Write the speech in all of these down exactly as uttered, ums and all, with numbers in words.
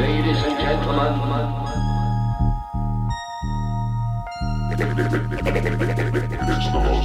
Ladies and gentlemen, it's the most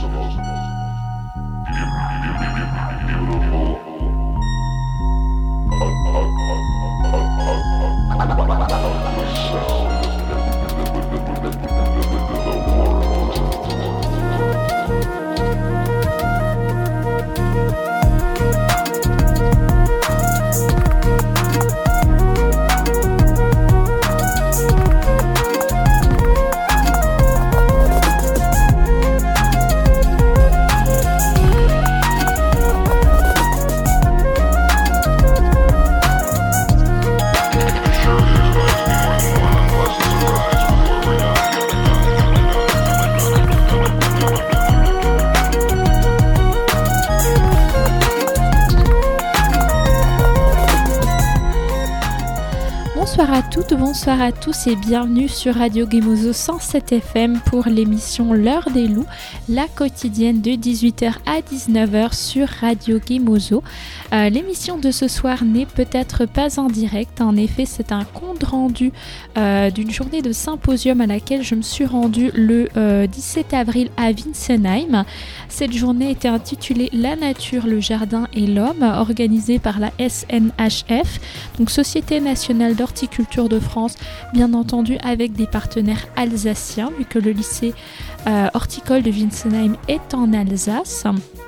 Bonsoir à toutes, bonsoir à tous et bienvenue sur Radio Gemozo cent sept F M pour l'émission L'heure des loups, la quotidienne de dix-huit heures à dix-neuf heures sur Radio Gemozo. Euh, l'émission de ce soir n'est peut-être pas en direct, en effet c'est un compte rendu euh, d'une journée de symposium à laquelle je me suis rendue le euh, dix-sept avril à Winsenheim. Cette journée était intitulée La nature, le jardin et l'homme, organisée par la S N H F, donc Société nationale d'horticulture de France, bien entendu avec des partenaires alsaciens, vu que le lycée euh, horticole de Winsenheim est en Alsace.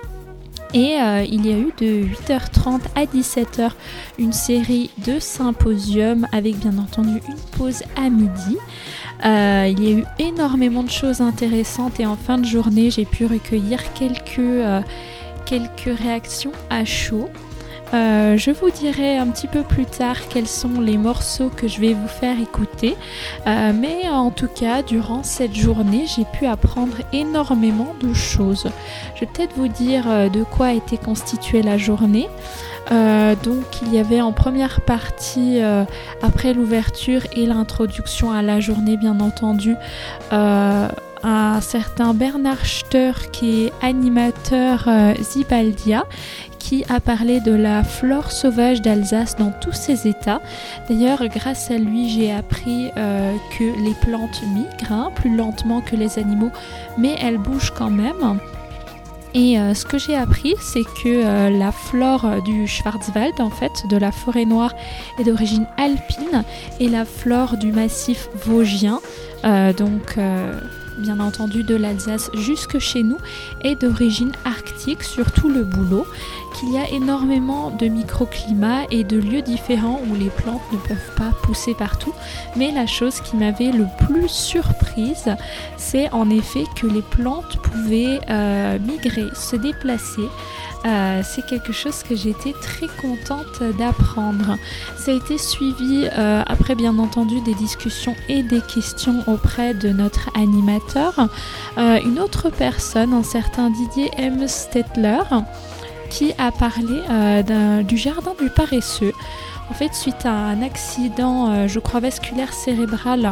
Et euh, il y a eu de huit heures trente à dix-sept heures une série de symposiums avec bien entendu une pause à midi. Euh, il y a eu énormément de choses intéressantes et en fin de journée j'ai pu recueillir quelques, euh, quelques réactions à chaud. Euh, je vous dirai un petit peu plus tard quels sont les morceaux que je vais vous faire écouter, euh, mais en tout cas durant cette journée j'ai pu apprendre énormément de choses. Je vais peut-être vous dire euh, de quoi était constituée la journée. Euh, donc il y avait en première partie, euh, après l'ouverture et l'introduction à la journée bien entendu, euh, un certain Bernard Steur qui est animateur euh, Zibaldia, qui a parlé de la flore sauvage d'Alsace dans tous ses états. D'ailleurs, grâce à lui, j'ai appris euh, que les plantes migrent, hein, plus lentement que les animaux, mais elles bougent quand même. Et euh, ce que j'ai appris, c'est que euh, la flore du Schwarzwald, en fait, de la forêt noire, est d'origine alpine, et la flore du massif vosgien, euh, donc... Euh, bien entendu de l'Alsace jusque chez nous, est d'origine arctique, surtout le bouleau, qu'il y a énormément de microclimats et de lieux différents où les plantes ne peuvent pas pousser partout. Mais la chose qui m'avait le plus surprise, c'est en effet que les plantes pouvaient euh, migrer, se déplacer. Euh, c'est quelque chose que j'étais très contente d'apprendre. Ça a été suivi euh, après bien entendu des discussions et des questions auprès de notre animateur, euh, une autre personne, un certain Didier M. Stettler, qui a parlé euh, d'un, du jardin du paresseux. En fait, suite à un accident, euh, je crois vasculaire cérébral,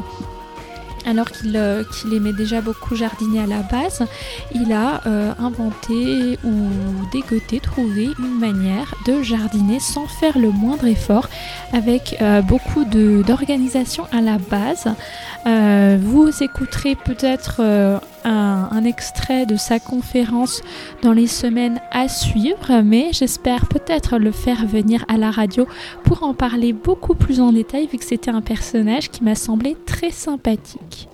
alors qu'il, euh, qu'il aimait déjà beaucoup jardiner à la base, il a euh, inventé ou dégoté, trouvé une manière de jardiner sans faire le moindre effort, avec euh, beaucoup de, d'organisation à la base. Euh, vous écouterez peut-être euh, un, un extrait de sa conférence dans les semaines à suivre, mais j'espère peut-être le faire venir à la radio pour en parler beaucoup plus en détail, vu que c'était un personnage qui m'a semblé très sympathique.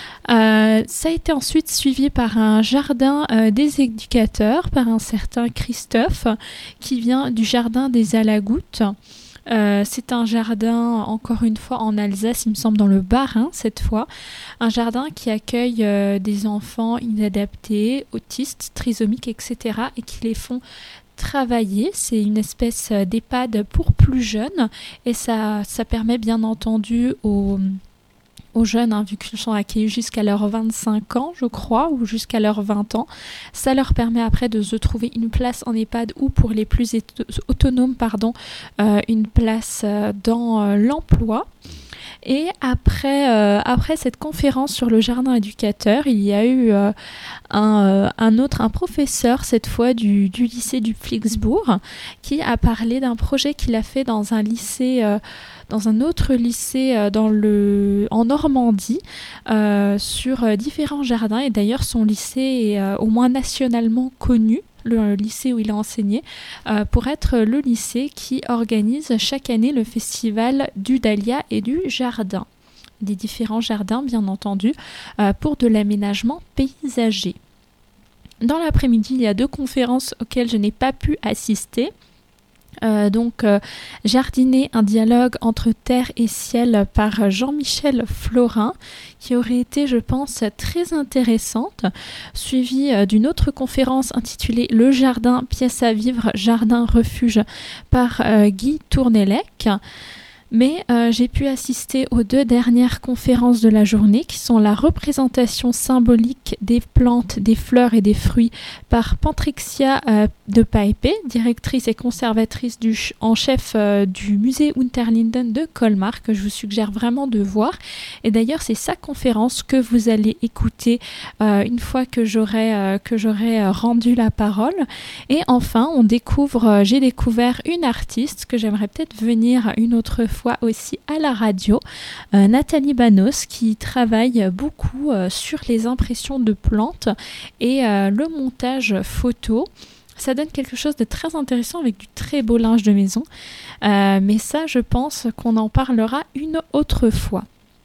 Euh, ça a été ensuite suivi par un jardin euh, des éducateurs, par un certain Christophe, qui vient du jardin des Alagoutes. Euh, c'est un jardin, encore une fois en Alsace, il me semble dans le Bas-Rhin cette fois, un jardin qui accueille euh, des enfants inadaptés, autistes, trisomiques, et cetera et qui les font travailler. C'est une espèce d'EHPAD pour plus jeunes et ça, ça permet bien entendu aux... aux jeunes, hein, vu qu'ils sont accueillis jusqu'à leurs vingt-cinq ans, je crois, ou jusqu'à leurs vingt ans. Ça leur permet après de se trouver une place en EHPAD ou pour les plus éto- autonomes, pardon, euh, une place euh, dans euh, l'emploi. Et après, euh, après cette conférence sur le jardin éducateur, il y a eu euh, un, euh, un autre, un professeur, cette fois du, du lycée du Flixbourg, qui a parlé d'un projet qu'il a fait dans un lycée, euh, dans un autre lycée euh, dans le, en Normandie, euh, sur euh, différents jardins. Et d'ailleurs, son lycée est euh, au moins nationalement connu, le lycée où il a enseigné, euh, pour être le lycée qui organise chaque année le festival du Dahlia et du Jardin, des différents jardins bien entendu, euh, pour de l'aménagement paysager. Dans l'après-midi, il y a deux conférences auxquelles je n'ai pas pu assister. Euh, donc euh, Jardiner, un dialogue entre terre et ciel par Jean-Michel Florin, qui aurait été, je pense, très intéressante, suivie euh, d'une autre conférence intitulée Le jardin, pièce à vivre, jardin refuge par euh, Guy Tournellec. Mais euh, j'ai pu assister aux deux dernières conférences de la journée, qui sont la représentation symbolique des plantes, des fleurs et des fruits par Pantrixia euh, de Paepé, directrice et conservatrice du ch- en chef euh, du musée Unterlinden de Colmar, que je vous suggère vraiment de voir. Et d'ailleurs, c'est sa conférence que vous allez écouter euh, une fois que j'aurai, euh, que j'aurai euh, rendu la parole. Et enfin, on découvre, euh, j'ai découvert une artiste que j'aimerais peut-être venir une autre fois aussi à la radio, euh, Nathalie Banos, qui travaille beaucoup euh, sur les impressions de plantes et euh, le montage photo. Ça donne quelque chose de très intéressant avec du très beau linge de maison. Euh, mais ça, je pense qu'on en parlera une autre fois.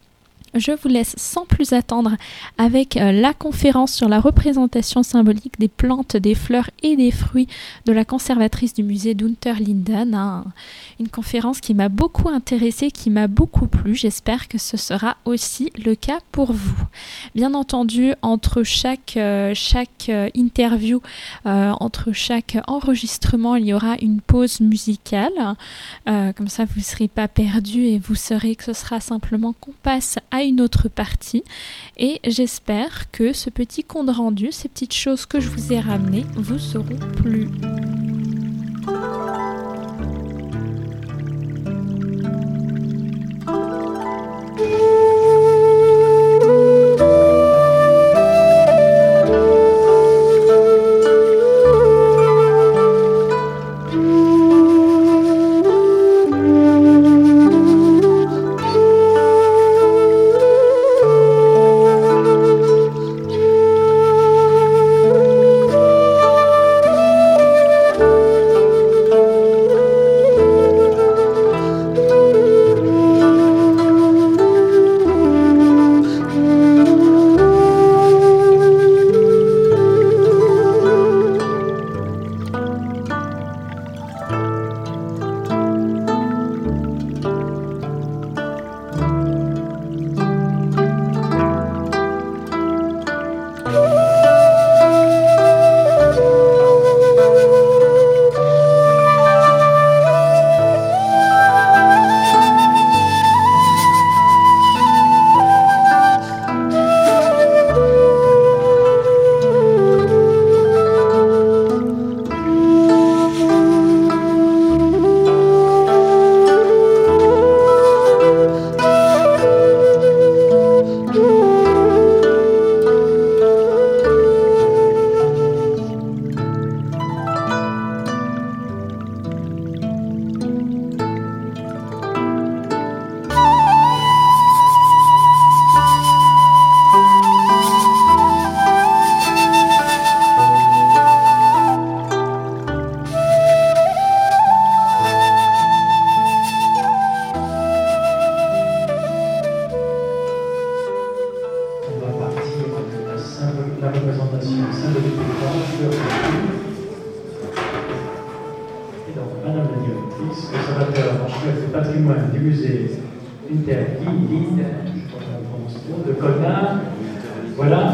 Je vous laisse sans plus attendre avec euh, la conférence sur la représentation symbolique des plantes, des fleurs et des fruits de la conservatrice du musée d'Unterlinden. Hein. Une conférence qui m'a beaucoup intéressée, qui m'a beaucoup plu. J'espère que ce sera aussi le cas pour vous. Bien entendu, entre chaque, euh, chaque euh, interview, euh, entre chaque enregistrement, il y aura une pause musicale. Euh, comme ça, vous ne serez pas perdus et vous saurez que ce sera simplement qu'on passe à une autre partie. Et j'espère que ce petit compte rendu, ces petites choses que je vous ai ramenées, vous auront plu. de Colmar. Voilà.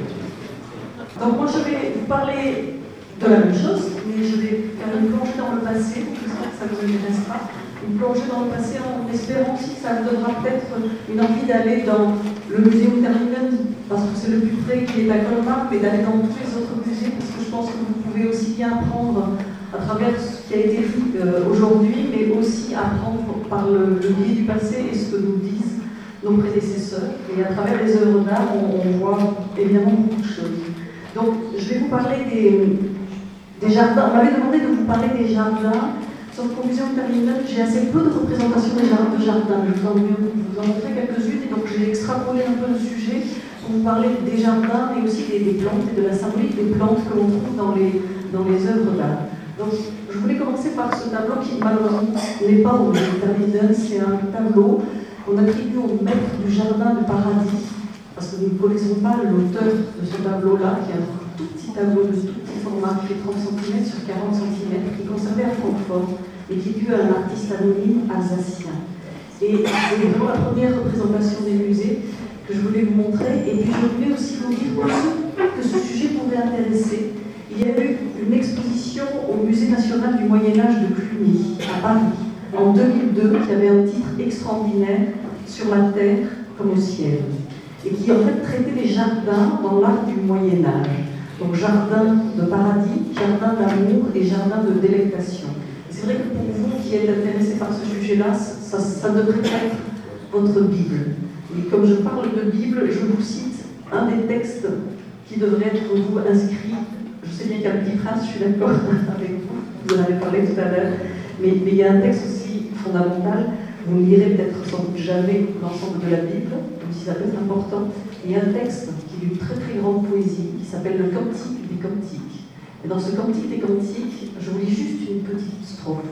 Donc moi je vais vous parler de la même chose, mais je vais faire une plongée dans le passé, j'espère que ça vous intéressera. Une plongée dans le passé en espérant aussi que ça vous donnera peut-être une envie d'aller dans le musée Unterlinden, parce que c'est le plus près qui est à Colmar, mais d'aller dans tous les autres musées, parce que je pense que vous pouvez aussi bien apprendre à travers ce qui a été dit euh, aujourd'hui, mais aussi apprendre par le, le biais du passé et ce que nous disent nos prédécesseurs, et à travers les œuvres d'art, on, on voit évidemment beaucoup de choses. Donc, je vais vous parler des, des jardins. On m'avait demandé de vous parler des jardins. Sur Confusion Terminale, j'ai assez peu de représentations des jardins. De jardins. Je vous en, vous en montrer quelques-unes, et donc je vais extrapoler un peu le sujet pour vous parler des jardins, mais aussi des, des plantes et de la symbolique des plantes que l'on trouve dans les, dans les œuvres d'art. Donc, je voulais commencer par ce tableau qui, malheureusement, n'est pas au Terminale. C'est un tableau qu'on attribue au maître du jardin de paradis, parce que nous ne connaissons pas l'auteur de ce tableau-là, qui est un tout petit tableau de tout petit format, qui fait trente centimètres sur quarante centimètres, qui est conservé à Francfort, et qui est dû à un artiste anonyme alsacien. Et c'est vraiment la première représentation des musées que je voulais vous montrer, et puis je voulais aussi vous dire que ce sujet pouvait intéresser. Il y a eu une exposition au Musée national du Moyen-Âge de Cluny, à Paris, en deux mille deux, qui avait un titre extraordinaire, Sur la terre comme au ciel, et qui en fait traitait des jardins dans l'art du Moyen-Âge. Donc jardin de paradis, jardin d'amour et jardin de délectation. C'est vrai que pour vous qui êtes intéressés par ce sujet-là, ça, ça devrait être votre Bible. Et comme je parle de Bible, je vous cite un des textes qui devrait être pour vous inscrit. Je sais bien qu'il y a un petit prince, je suis d'accord avec vous, vous en avez parlé tout à l'heure, mais, mais il y a un texte aussi fondamental. Vous ne lirez peut-être sans doute jamais l'ensemble de la Bible, même si ça peut être important. Il y a un texte qui est d'une très très grande poésie, qui s'appelle le Cantique des Cantiques. Et dans ce Cantique des Cantiques, je vous lis juste une petite strophe.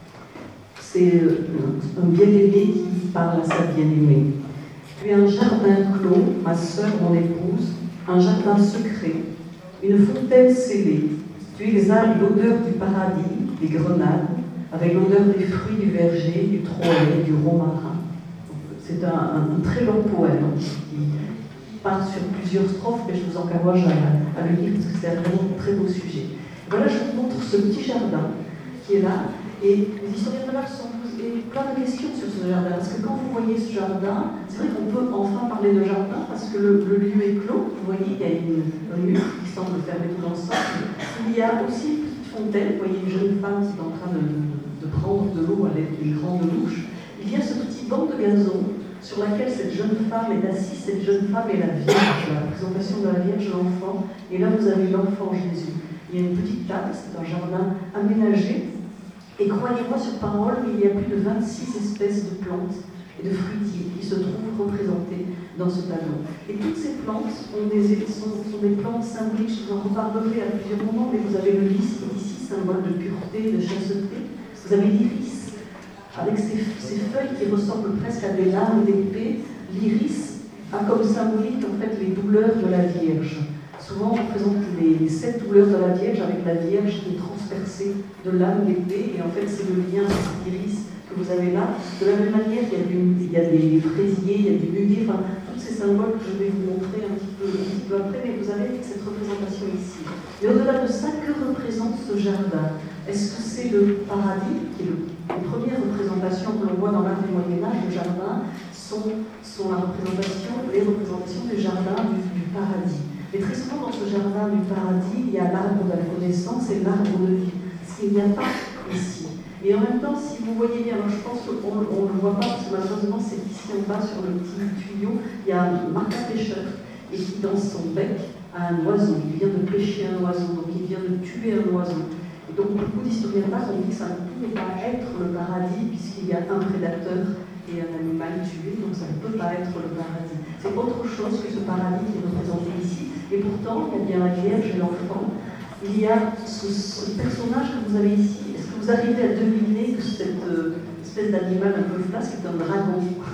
C'est un bien-aimé qui parle à sa bien-aimée. Tu es un jardin clos, ma sœur, mon épouse, un jardin secret, une fontaine scellée. Tu exhales l'odeur du paradis, des grenades, avec l'odeur des fruits du verger, du troène, du romarin. C'est un, un, un très long poème qui part sur plusieurs strophes, mais je vous encourage à, à le lire parce que c'est vraiment un très beau sujet. Voilà, je vous montre ce petit jardin qui est là, et les historiens de l'art se sont posés plein de questions sur ce jardin, parce que quand vous voyez ce jardin, c'est vrai qu'on peut enfin parler de jardin, parce que le, le lieu est clos. Vous voyez, il y a une, un mur qui semble fermer tout l'ensemble. Il y a aussi une petite fontaine, vous voyez une jeune femme qui est en train de, de prendre de l'eau avec une grande louche. Il y a ce petit banc de gazon sur laquelle cette jeune femme est assise. Cette jeune femme est la Vierge, la représentation de la Vierge, l'enfant. Et là, vous avez l'enfant Jésus. Il y a une petite table, c'est un jardin aménagé. Et croyez-moi sur parole, il y a plus de vingt-six espèces de plantes et de fruitiers qui se trouvent représentés dans ce tableau. Et toutes ces plantes ont des, sont, sont des plantes symboliques. Je vous en reparlerai à plusieurs moments, mais vous avez le lys ici, symbole de pureté, de chasteté. Vous avez l'iris, avec ses, ses feuilles qui ressemblent presque à des lames d'épée. L'iris a comme symbolique en fait les douleurs de la Vierge. Souvent, on représente les sept douleurs de la Vierge avec la Vierge qui est transpercée de lames d'épée, et en fait, c'est le lien avec cet iris que vous avez là. De la même manière, il y a, du, il y a des fraisiers, il y a du muguet, enfin, tous ces symboles que je vais vous montrer un petit peu, un petit peu après, mais vous avez cette représentation ici. Et au-delà de ça, que représente ce jardin? Est-ce que c'est le paradis, qui est le, les premières représentations que l'on voit dans l'art du Moyen-Âge? Le jardin sont, sont la représentation, les représentations du jardin du, du paradis. Et très souvent, dans ce jardin du paradis, il y a l'arbre de la connaissance et l'arbre de vie, ce qu'il n'y a pas ici. Et en même temps, si vous voyez bien, alors je pense qu'on ne le voit pas, parce que malheureusement, c'est ici en bas, sur le petit tuyau, il y a un martin pêcheur, et qui, dans son bec, a un oiseau. Il vient de pêcher un oiseau, donc il vient de tuer un oiseau. Et donc, beaucoup d'historiens d'art ont dit que ça ne pouvait pas être le paradis, puisqu'il y a un prédateur et un animal tué, donc ça ne peut pas être le paradis. C'est autre chose que ce paradis qui est représenté ici. Et pourtant, il y a bien la Vierge et l'enfant. Il y a ce, ce personnage que vous avez ici. Est-ce que vous arrivez à deviner que cette euh, espèce d'animal un peu flasque est un dragon?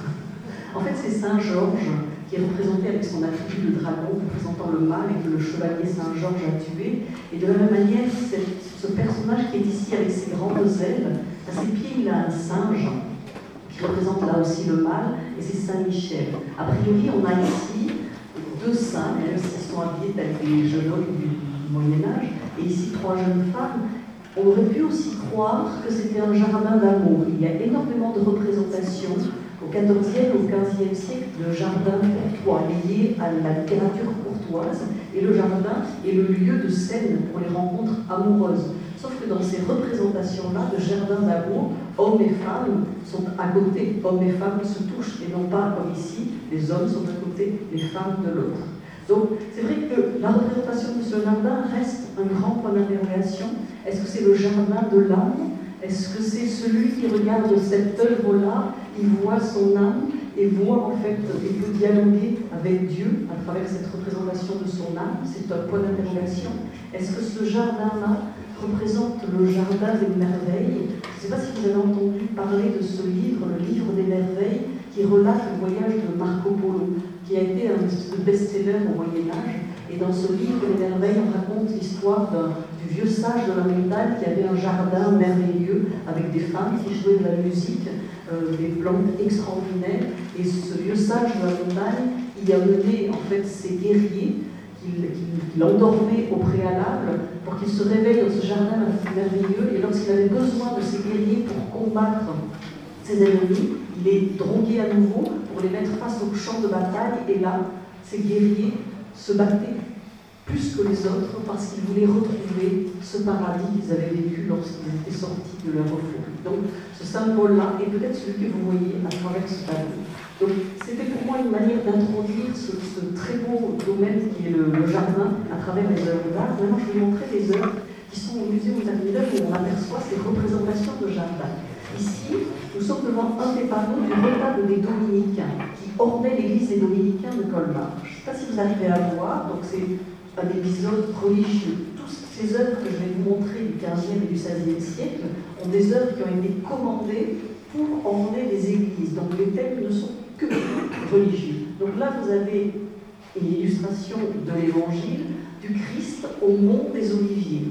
En fait, c'est Saint Georges qui est représenté avec son attribut de dragon, représentant le mal, et que le chevalier Saint Georges a tué. Et de la même manière, ce personnage qui est ici avec ses grandes ailes, à ses pieds, il a un singe qui représente là aussi le mal, et c'est Saint Michel. A priori, on a ici deux saints, même s'ils sont habillés tels que les jeunes hommes du Moyen-Âge, et ici trois jeunes femmes. On aurait pu aussi croire que c'était un jardin d'amour. Il y a énormément de représentations au quatorzième et au quinzième siècle de jardins courtois liés à la littérature courtoise, et le jardin est le lieu de scène pour les rencontres amoureuses. Sauf que dans ces représentations-là de jardins d'amour, hommes et femmes sont à côté, hommes et femmes se touchent, et non pas comme ici, les hommes sont à côté, les femmes de l'autre. Donc c'est vrai que la représentation de ce jardin reste un grand point d'interrogation. Est-ce que c'est le jardin de l'âme? Est-ce que c'est celui qui regarde cette œuvre-là, il voit son âme et voit en fait, il peut dialoguer avec Dieu à travers cette représentation de son âme? C'est un point d'interrogation. Est-ce que ce jardin-là représente le jardin des merveilles? Je ne sais pas si vous avez entendu parler de ce livre, le livre des merveilles, qui relate le voyage de Marco Polo, qui a été un best-seller au Moyen-Âge. Et dans ce livre des merveilles, on raconte l'histoire du vieux sage de la montagne qui avait un jardin merveilleux avec des femmes qui jouaient de la musique, euh, des plantes extraordinaires. Et ce vieux sage de la montagne, il a mené en fait ses guerriers qu'il qu'il endormait au préalable pour qu'ils se réveillent dans ce jardin merveilleux. Et lorsqu'il avait besoin de ces guerriers pour combattre ses ennemis, il les droguait à nouveau pour les mettre face au champ de bataille. Et là, ces guerriers se battaient plus que les autres parce qu'ils voulaient retrouver ce paradis qu'ils avaient vécu lorsqu'ils étaient sortis de leur euphorie. Donc ce symbole-là est peut-être celui que vous voyez à travers ce tableau. Donc c'était pour moi une manière d'introduire ce, ce très beau domaine qui est le, le jardin à travers les œuvres d'art. Maintenant je vais vous montrer des œuvres qui sont au musée Montagnier où on aperçoit ces représentations de jardin. Ici, nous sommes devant un des panneaux du retable des Dominicains qui ornait l'église des Dominicains de Colmar. Je ne sais pas si vous arrivez à voir, donc c'est un épisode religieux. Toutes ces œuvres que je vais vous montrer du quinzième et du seizième siècle ont des œuvres qui ont été commandées pour orner les églises. Donc les thèmes ne sont que religieux. Donc là, vous avez une illustration de l'évangile du Christ au mont des Oliviers.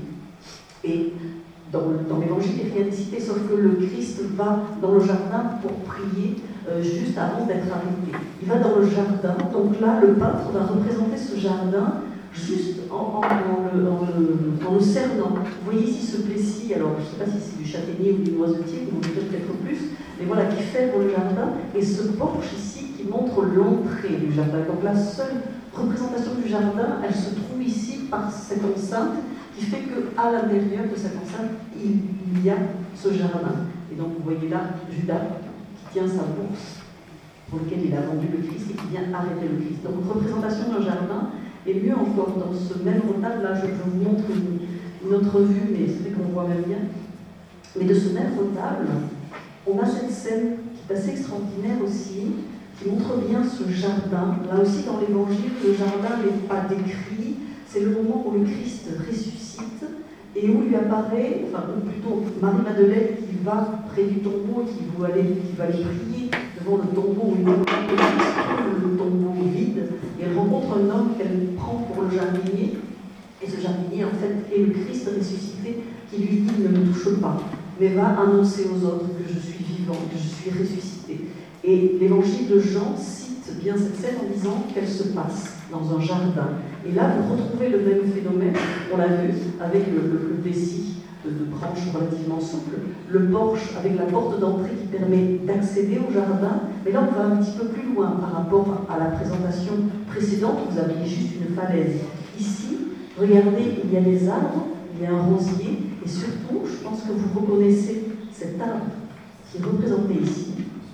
Et dans, dans l'évangile, il n'y a rien de cité, sauf que le Christ va dans le jardin pour prier euh, juste avant d'être arrêté. Il va dans le jardin, donc là, le peintre va représenter ce jardin juste en, en, en, le, en, le, en le cernant. Vous voyez ici ce plessis, alors je ne sais pas si c'est du châtaignier ou du noisetier, vous verrez peut-être plus, mais voilà, qui ferme le jardin, et ce porche ici qui montre l'entrée du jardin. Donc la seule représentation du jardin, elle se trouve ici par cette enceinte, qui fait qu'à l'intérieur de cette enceinte, il, il y a ce jardin. Et donc vous voyez là Judas qui tient sa bourse pour laquelle il a vendu le Christ et qui vient arrêter le Christ. Donc représentation d'un jardin. Et mieux encore, dans ce même retable, là, je, je vous montre une, une autre vue, mais c'est vrai qu'on voit même bien. Mais de ce même retable, on a cette scène qui est assez extraordinaire aussi, qui montre bien ce jardin. Là aussi, dans l'Évangile, le jardin n'est pas décrit. C'est le moment où le Christ ressuscite et où lui apparaît, enfin, ou plutôt Marie-Madeleine qui va près du tombeau et qui va aller, qui va aller prier devant le tombeau où il trouve le tombeau vide. Et elle rencontre un homme qu'elle prend pour le jardinier. Et ce jardinier, en fait, est le Christ ressuscité qui lui dit « Ne me touche pas, mais va annoncer aux autres que je suis vivant, que je suis ressuscité. » Et l'évangile de Jean cite bien cette scène en disant qu'elle se passe dans un jardin. Et là, vous retrouvez le même phénomène, on l'a vu, avec le, le, le plessis de, de branches relativement souples, le porche avec la porte d'entrée qui permet d'accéder au jardin. Mais là, on va un petit peu plus loin par rapport à la présentation précédente, vous aviez juste une falaise. Ici, regardez, il y a des arbres, il y a un rosier, et surtout, je pense que vous reconnaissez cet arbre qui est représenté ici,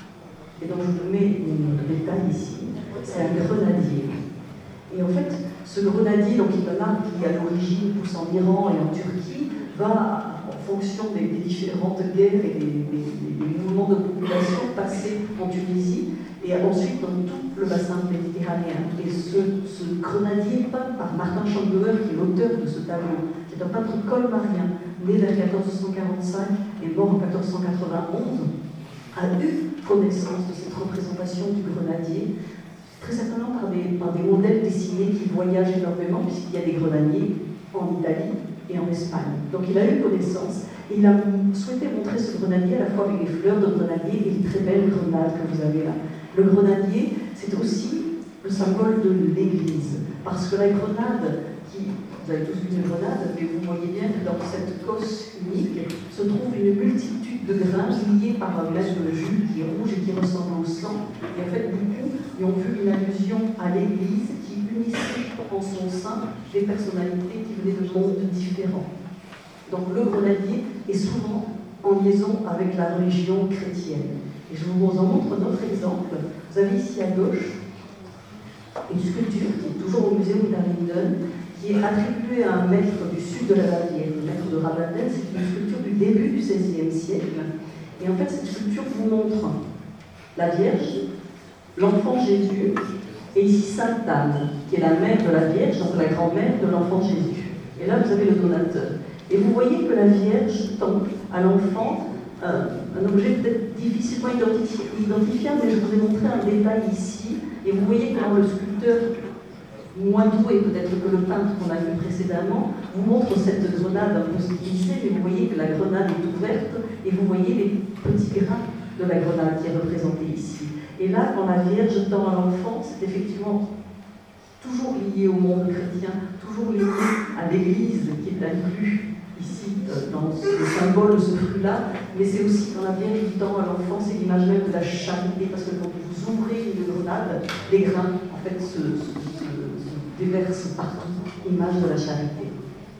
et donc je vous mets une détail ici, c'est un grenadier. Et en fait, ce grenadier, donc, qui est un arbre qui à l'origine pousse en Iran et en Turquie, va, en fonction des, des différentes guerres et des, des, des mouvements de population, passer en Tunisie et ensuite dans tout le bassin méditerranéen. Et ce, ce grenadier peint par Martin Schambauer, qui est l'auteur de ce tableau, qui est un peintre colmarien, né vers quatorze cent quarante-cinq et mort en quatorze cent quatre-vingt-onze, a eu connaissance de cette représentation du grenadier, très certainement par des, par des modèles dessinés qui voyagent énormément, puisqu'il y a des grenadiers en Italie et en Espagne. Donc il a eu connaissance, et il a souhaité montrer ce grenadier à la fois avec les fleurs de grenadier et les très belles grenades que vous avez là. Le grenadier, c'est aussi le symbole de l'Église, parce que la grenade, qui, vous avez tous vu une grenade, mais vous voyez bien que dans cette cosse unique se trouve une multitude de grains liés par un glace de jus qui est rouge et qui ressemble au sang. Et en fait, beaucoup y ont vu une allusion à l'Église qui unissait en son sein des personnalités qui venaient de mondes différents. Donc le grenadier est souvent en liaison avec la religion chrétienne. Et je vous en montre un autre exemple. Vous avez ici à gauche une sculpture qui est toujours au musée Unterlinden, qui est attribuée à un maître du sud de la Bavière, le maître de Ravaden. C'est une sculpture du début du seizième siècle. Et en fait, cette sculpture vous montre la Vierge, l'enfant Jésus, et ici Sainte Anne, qui est la mère de la Vierge, donc la grand-mère de l'enfant Jésus. Et là, vous avez le donateur. Et vous voyez que la Vierge tend à l'enfant euh, un objet peut-être difficilement identifi identifiable, mais je vous ai montré un détail ici. Et vous voyez que le sculpteur, moins doué peut-être que le peintre qu'on a vu précédemment, vous montre cette grenade un peu stylisée, mais vous voyez que la grenade est ouverte, et vous voyez les petits grains de la grenade qui est représentée ici. Et là, quand la Vierge tend à l'enfant, c'est effectivement toujours lié au monde chrétien, toujours lié à l'Église qui est inclus ici dans le symbole de ce fruit-là, mais c'est aussi quand la Vierge tend à l'enfant, c'est l'image même de la charité, parce que quand vous ouvrez une grenade, les grains en fait se, se, se, se déversent partout, image de la charité.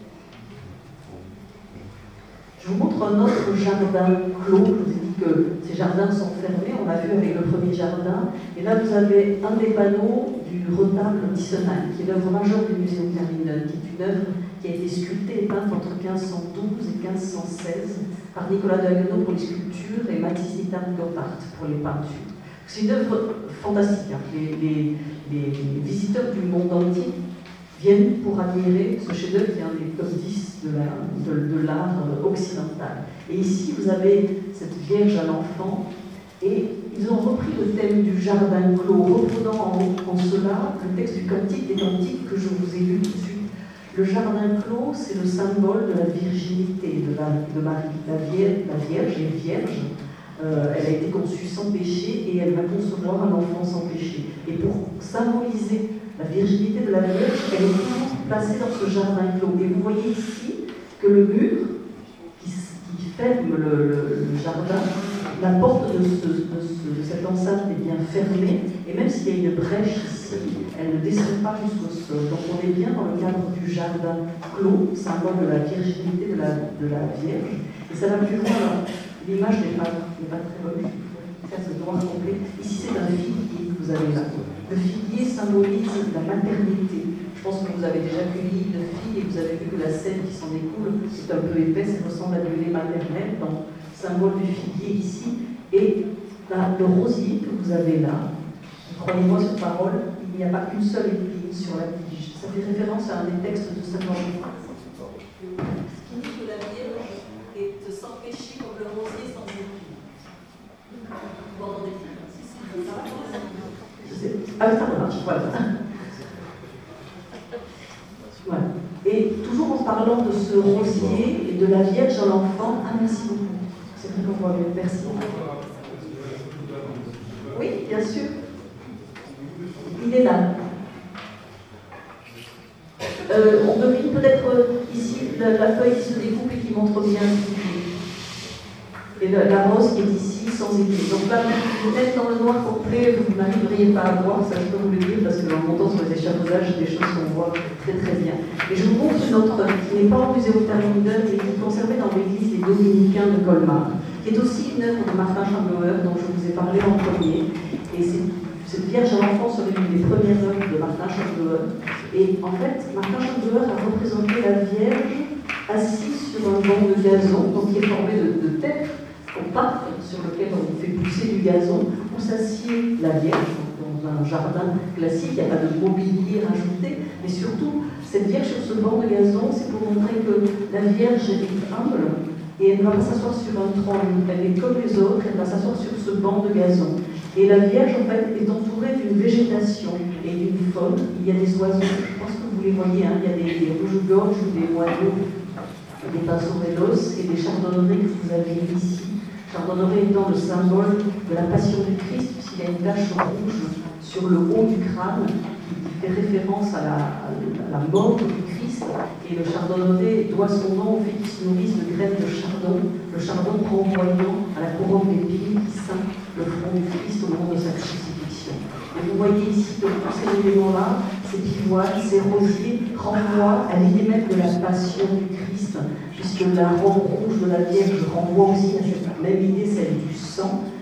Je vous montre un autre jardin clos. Je vous ai dit que ces jardins sont fermés. On l'a vu avec le premier jardin. Et là, vous avez un des panneaux du retable Tissenheim, qui est l'œuvre majeure du musée Unterlinden, qui est une œuvre qui a été sculptée et peinte entre quinze cent douze et quinze cent seize par Nicolas de Haguenau pour les sculptures et Mathis Nitam-Gopart pour les peintures. C'est une œuvre fantastique. Hein. Les, les, les visiteurs du monde entier viennent pour admirer ce chef-d'œuvre qui est un des top dix de l'art de, de l'art occidental. Et ici, vous avez cette Vierge à l'enfant, et ils ont repris le thème du jardin clos, reprenant en, en cela le texte du Cantique des Cantiques que je vous ai lu tout de suite. Le jardin clos, c'est le symbole de la virginité de, la, de Marie. La Vierge, la Vierge est vierge, euh, elle a été conçue sans péché, et elle va concevoir un enfant sans péché. Et pour symboliser la virginité de la Vierge, elle est toujours placée dans ce jardin clos. Et vous voyez ici que le mur qui, qui ferme le, le, le jardin, la porte de, ce, de, ce, de cette enceinte est bien fermée, et même s'il y a une brèche ici, elle ne descend pas jusqu'au sol. Donc on est bien dans le cadre du jardin clos, symbole de la virginité de la, de la Vierge. Et ça va plus loin, l'image n'est pas, pas très bonne, ça c'est noir complet. Ici c'est un figuier que vous avez là. Le figuier symbolise la maternité. Je pense que vous avez déjà cueilli une fille et vous avez vu que la sève qui s'en découle est un peu épaisse, elle ressemble à du lait maternel, donc symbole du figuier ici. Et là, le rosier que vous avez là, croyez-moi sur parole, il n'y a pas qu'une seule épine sur la tige. Ça fait référence à un des textes de Saint Jean. Ce qui dit que la Vierge est sans péché comme le rosier sans épine. Vous entendez ça? Ah, ça marche, voilà. Voilà. Et toujours en parlant de ce rosier et de la Vierge à l'enfant, ah merci beaucoup. C'est vrai qu'on voit bien, merci. Oui, bien sûr. Il est là. Euh, on devine peut-être ici la, la feuille qui se découpe et qui montre bien et la, la rose qui est ici sans épée. Donc là, vous êtes dans le noir complet, vous n'arriveriez pas à voir, ça je peux vous le dire, parce que en montant sur les échafaudages, c'est des choses qu'on voit très très bien. Et je vous montre une autre qui n'est pas au musée Unterlinden, mais qui est conservée dans l'église des Dominicains de Colmar, qui est aussi une œuvre de Martin Schambauer, dont je vous ai parlé en premier. Et cette Vierge à l'enfant serait une des premières œuvres de Martin Schambauer. Et en fait, Martin Schambauer a représenté la Vierge assise sur un banc de gazon, donc qui est formé de, de terre, au parc sur lequel on fait pousser du gazon, où s'assied la Vierge, dans un jardin classique, il n'y a pas de mobilier rajouté, mais surtout, cette Vierge sur ce banc de gazon, c'est pour montrer que la Vierge est humble, et elle ne va pas s'asseoir sur un trône, elle est comme les autres, elle va s'asseoir sur ce banc de gazon. Et la Vierge, en fait, est entourée d'une végétation et d'une faune. Il y a des oiseaux, je pense que vous les voyez, hein, il y a des, des rouges-gorges ou des moineaux, des pinceaux et des chardonnerets que vous avez ici. Chardonneret étant le symbole de la passion du Christ, puisqu'il y a une tache rouge sur le haut du crâne qui fait référence à la, à la mort du Christ. Et le chardonneret doit son nom au fait qu'il se nourrisse de graines de chardon, le chardon renvoyant à la couronne d'épines qui ceint le front du Christ au moment de sa crucifixion. Et vous voyez ici que tous ces éléments-là, ces pivoines, ces rosiers, renvoient à l'idée même de la passion du Christ, puisque la robe rouge de la Vierge renvoie aussi à cette même idée, celle du sang,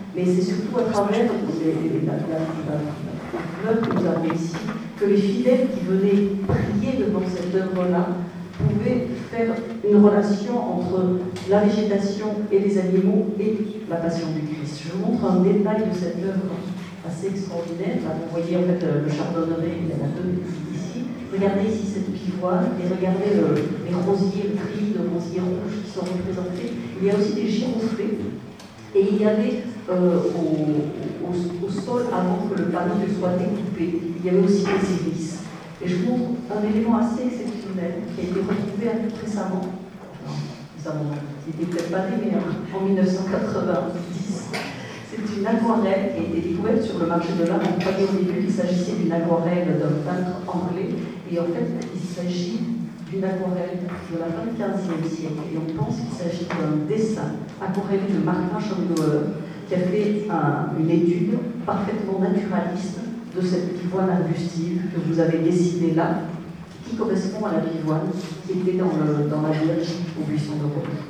mais c'est surtout à travers les, les, la, la, la, la fleur que nous avons ici que les fidèles qui venaient prier devant cette œuvre-là pouvaient faire une relation entre la végétation et les animaux et la passion du Christ. Je vous montre un détail de cette œuvre assez extraordinaire. Là, vous voyez en fait le chardonneret, il y en a deux ici. Regardez ici cette pivoine et regardez le, les rosiers, le tri de rosiers rouges qui sont représentés. Il y a aussi des giroflées. Et il y avait euh, au, au, au sol, avant que le panneau soit découpé, il y avait aussi des iris. Et je vous montre un élément assez exceptionnel qui a été retrouvé récemment. Non, récemment, il n'était peut-être pas né, mais en mille neuf cent quatre-vingt-dix. C'est une aquarelle qui a été découverte sur le marché de l'art. On croyait au début qu'il s'agissait d'une aquarelle d'un peintre anglais. Et en fait, il s'agit d'une aquarelle de la fin du quinzième siècle. Et on pense qu'il s'agit d'un dessin aquarellé de Martin Schongauer qui a fait un, une étude parfaitement naturaliste de cette pivoine arbustive que vous avez dessinée là, qui correspond à la pivoine qui était dans, le, dans la Vierge au buisson de rose.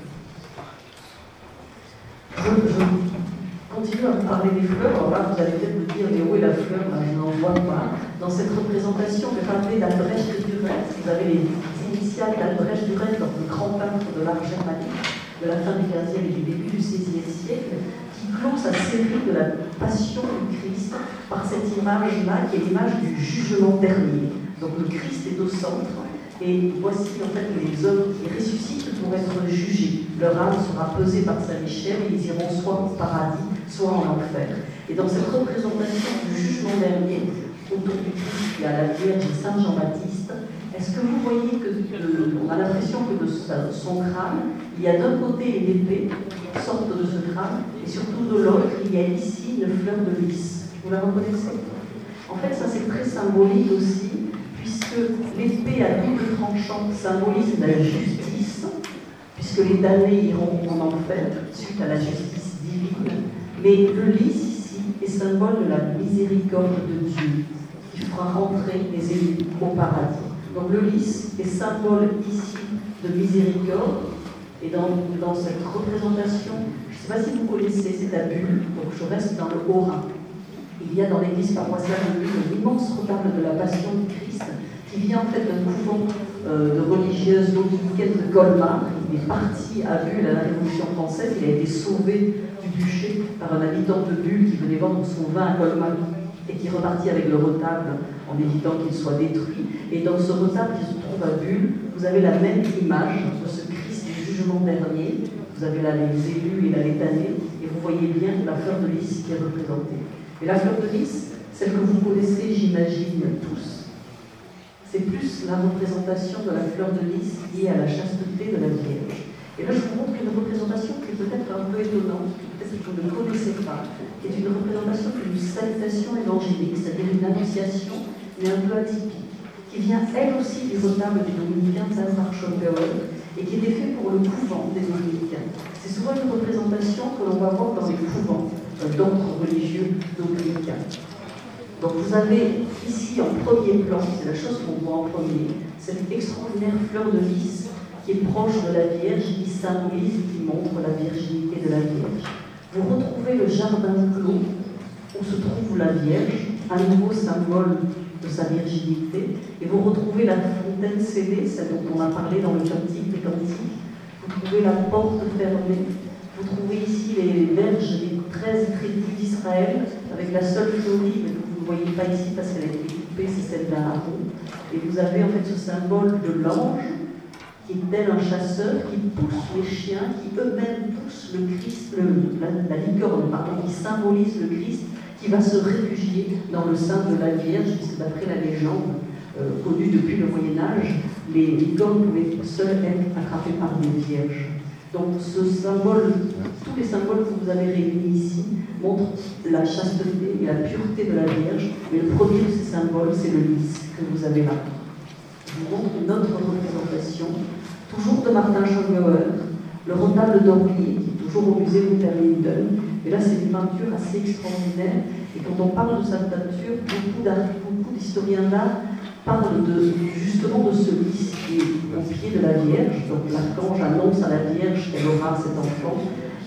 Je, je continue à vous parler des fleurs. Alors là, vous allez peut-être me dire, mais où est la fleur? Ben, je n'en vois pas. Dans cette représentation, je vais parler d'Albrecht Dürer. Vous avez les initiales d'Albrecht Dürer, le grand peintre de l'art germanique de la fin du quinzième et du début du seizième siècle, qui clôt sa série de la passion du Christ par cette image-là, qui est l'image du jugement dernier. Donc le Christ est au centre, et voici en fait les hommes qui ressuscitent pour être jugés. Leur âme sera pesée par sa échelle, et ils iront soit au paradis, soit en enfer. Et dans cette représentation du jugement dernier, autour du Christ, il y a la Vierge et Saint Jean-Baptiste. Est-ce que vous voyez que le, on a l'impression que de son crâne, il y a d'un côté l'épée qui sortent de ce crâne, et surtout de l'autre, il y a ici une fleur de lys. Vous la reconnaissez? En fait, ça c'est très symbolique aussi, puisque l'épée à double tranchant symbolise la justice, puisque les damnés iront en enfer suite à la justice divine. Mais le lys ici est symbole de la miséricorde de Dieu, qui fera rentrer les élus au paradis. Donc le lys est symbole ici de miséricorde, et dans, dans cette représentation, je ne sais pas si vous connaissez, c'est à Bulle, donc je reste dans le Haut-Rhin. Il y a dans l'église paroissiale de Bulle un immense retable de la Passion du Christ qui vient en fait d'un couvent euh, de religieuses dominicaines de Colmar. Il est parti à Bulle à la Révolution française, il a été sauvé du duché par un habitant de Bulle qui venait vendre son vin à Colmar et qui est reparti avec le retable en évitant qu'il soit détruit. Et dans ce retable qui se trouve à Bulle, vous avez la même image de ce Christ du jugement dernier. Vous avez là les élus et la létanée, et vous voyez bien la fleur de lys qui est représentée. Et la fleur de lys, celle que vous connaissez, j'imagine, tous, c'est plus la représentation de la fleur de lys liée à la chasteté de la Vierge. Et là, je vous montre une représentation qui est peut-être un peu étonnante, peut-être que vous ne connaissez pas, qui est une représentation d'une salutation évangélique, c'est-à-dire une annonciation, mais un peu atypique, qui vient elle aussi du retable des dominicains de Saint-Marc-Schongauer, et qui était fait pour le couvent des dominicains. C'est souvent une représentation que l'on va voir dans les couvents euh, d'ordre religieux dominicains. Donc vous avez ici en premier plan, c'est la chose qu'on voit en premier, cette extraordinaire fleur de lys qui est proche de la Vierge, qui symbolise, qui montre la virginité de la Vierge. Vous retrouvez le jardin clos où se trouve la Vierge, un nouveau symbole de sa virginité, et vous retrouvez la fontaine scellée, celle dont on a parlé dans le cantique des cantiques. Vous trouvez la porte fermée. Vous trouvez ici les verges des treize tribus d'Israël, avec la seule fleurie, mais que vous ne voyez pas ici parce qu'elle a été coupée, c'est celle d'Aaron. Et vous avez en fait ce symbole de l'ange, qui est tel un chasseur, qui pousse les chiens, qui eux-mêmes poussent le Christ, le, la, la licorne, pardon, qui symbolise le Christ, qui va se réfugier dans le sein de la Vierge, puisque d'après la légende euh, connue depuis le Moyen-Âge, les licornes pouvaient seules être attrapées par des vierges. Donc ce symbole, tous les symboles que vous avez réunis ici montrent la chasteté et la pureté de la Vierge, mais le premier de ces symboles, c'est le lys que vous avez là. Je vous montre une autre représentation, toujours de Martin Schongauer, le retable d'Orly, qui est toujours au musée Luther-Linden. Et là, c'est une peinture assez extraordinaire. Et quand on parle de cette peinture, beaucoup, beaucoup d'historiens d'art parlent de, justement de ce lys qui est au pied de la Vierge. Donc l'archange annonce à la Vierge qu'elle aura cet enfant.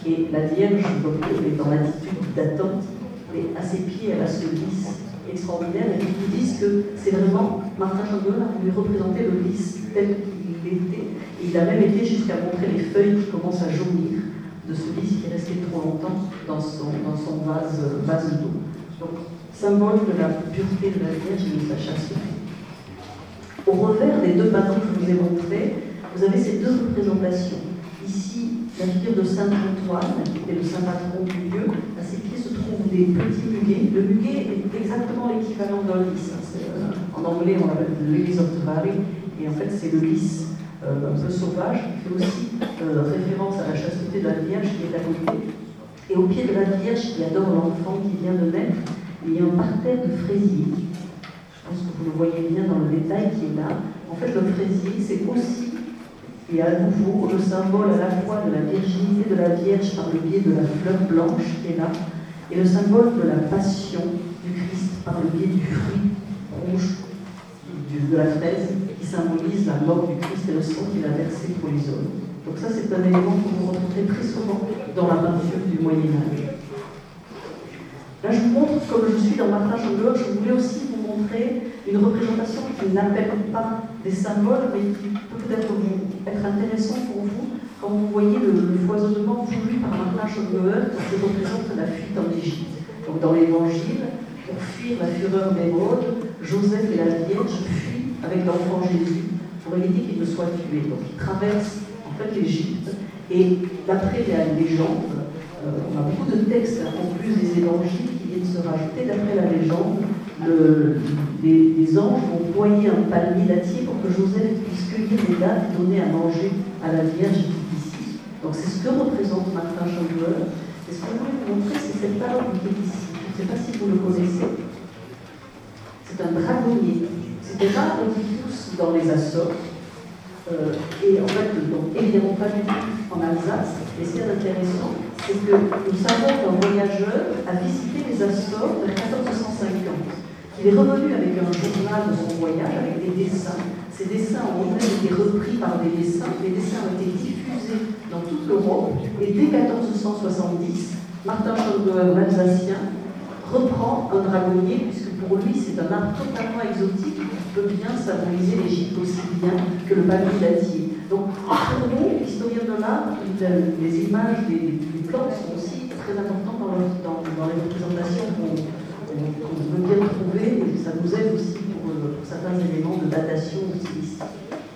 Et la Vierge, donc, est dans l'attitude d'attente, et à ses pieds, elle a ce lys extraordinaire, et ils disent que c'est vraiment, Martin Schongauer a voulu représenter le lys tel qu'il était, et il a même été jusqu'à montrer les feuilles qui commencent à jaunir de ce lys qui est resté trop longtemps dans son, dans son vase, vase d'eau. Donc, symbole de la pureté de la Vierge et de sa chasteté. Au revers des deux panneaux que je vous ai montrés, vous avez ces deux représentations. Ici, la figure de Saint Antoine, qui était le saint patron du lieu. À ses pieds se trouvent des petits muguets. Le muguet est exactement l'équivalent d'un lys. Euh, en anglais, on l'appelle le lys of the valley, et en fait, c'est le lys euh, un peu sauvage, qui fait aussi euh, référence à la chasteté de la Vierge qui est à côté. Et au pied de la Vierge qui adore l'enfant qui vient de naître, il y a un parterre de fraisiers. Je pense que vous le voyez bien dans le détail qui est là. En fait, le fraisier, c'est aussi et à nouveau le symbole à la fois de la virginité de la Vierge par le biais de la fleur blanche qui est là, et le symbole de la passion du Christ par le biais du fruit rouge de la fraise qui symbolise la mort du Christ et le sang qu'il a versé pour les hommes. Donc ça, c'est un élément que vous retrouvez très souvent dans la peinture du Moyen-Âge. Là, je vous montre, comme je suis dans Martin Schongauer, je voulais aussi vous montrer une représentation qui n'appelle pas des symboles, mais qui peut peut-être être intéressant pour vous quand vous voyez le, le foisonnement voulu par Martin Schongauer qui représente la fuite en Égypte. Donc dans l'Évangile, pour fuir la fureur d'Hérode, Joseph et la Vierge fuient avec l'enfant Jésus pour éviter qu'il ne soit tué. Donc ils traversent en fait l'Égypte, et d'après la légende, Euh, on a beaucoup de textes, en plus des évangiles, qui viennent se rajouter. D'après la légende, le, les, les anges vont broyer un palmier dattier pour que Joseph puisse cueillir les dattes et donner à manger à la Vierge ici. Donc c'est ce que représente Martin Schongauer. Et ce que je voulais vous montrer, c'est cet arbre qui est ici. Je ne sais pas si vous le connaissez. C'est un dragonnier. C'est un arbre qui pousse dans les Açores. Euh, et en fait, donc, évidemment pas du tout en Alsace. Et ce qui est intéressant, c'est que nous savons qu'un voyageur a visité les Açores vers quatorze cent cinquante. Il est revenu avec un journal de son voyage, avec des dessins. Ces dessins ont même été repris par des dessins. Les dessins ont été diffusés dans toute l'Europe. Et dès quatorze cent soixante-dix, Martin Schongauer, l'Alsacien, reprend un dragonnier, puisque pour lui, c'est un arbre totalement exotique qui peut bien symboliser l'Égypte aussi bien que le palmier dattier. Donc, pour nous, historiens de l'art, les images des, des plantes sont aussi très importantes dans, le, dans, dans les représentations qu'on qu'on veut bien trouver, et ça nous aide aussi pour, pour certains éléments de datation stylistique.